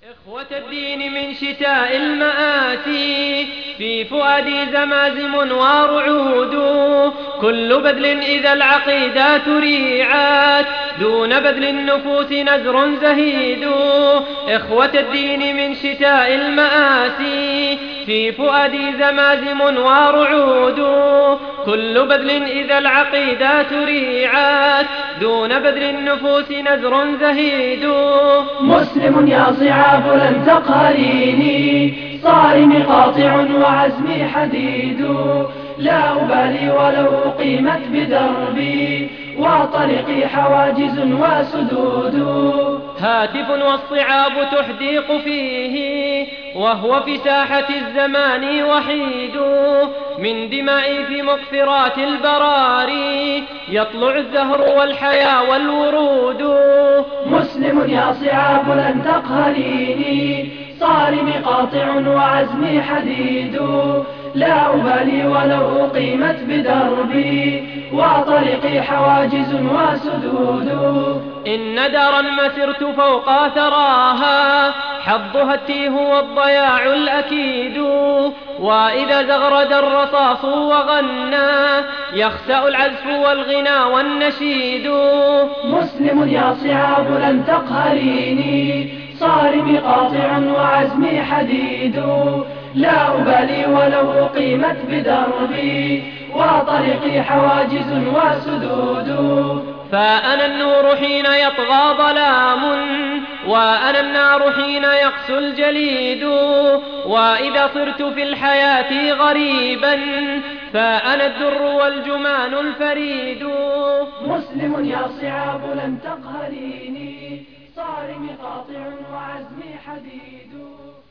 إخوة الدين من شتاء المآسي في فؤادي زمازم ورعود، كل بذل إذا العقيدات ريعات دون بذل النفوس نزر زهيد. إخوة الدين من شتاء المآسي في فؤادي زمازم ورعود، كل بذل إذا العقيدات ريعات دون بذل النفوس نزر زهيد. مسلم يا صعاب لن تقهريني، صارمي قاطع وعزمي حديد، لا أبالي ولو أقيمت بدربي وطريقي حواجز وسدود. هاتف والصعاب تحديق فيه وهو في ساحة الزمان وحيد، من دمائي في مقفرات البراري يطلع الزهر والحيا والورود. مسلم يا صعاب لن تقهريني، صارمي قاطع وعزمي حديد، لا أبالي ولو أقيمت بدربي وطريقي حواجز وسدود. إن دارا مسرت فوق ثراها حظها التيه والضياع الأكيد، وإذا زغرد الرصاص وغنى يخسأ العزف والغنى والنشيد. مسلم يا صعاب لن تقهريني، صارمي قاطع وعزمي حديد، لا أبالي ولو أقيمت بدربي وطريقي حواجز وسدود. فأنا النور حين يطغى ظلام، وأنا النار حين يقسو الجليد، وإذا صرت في الحياة غريبا فأنا الدر والجمان الفريد. مسلم يا صعاب لن تقهريني، صارمي قاطع وعزمي حديد.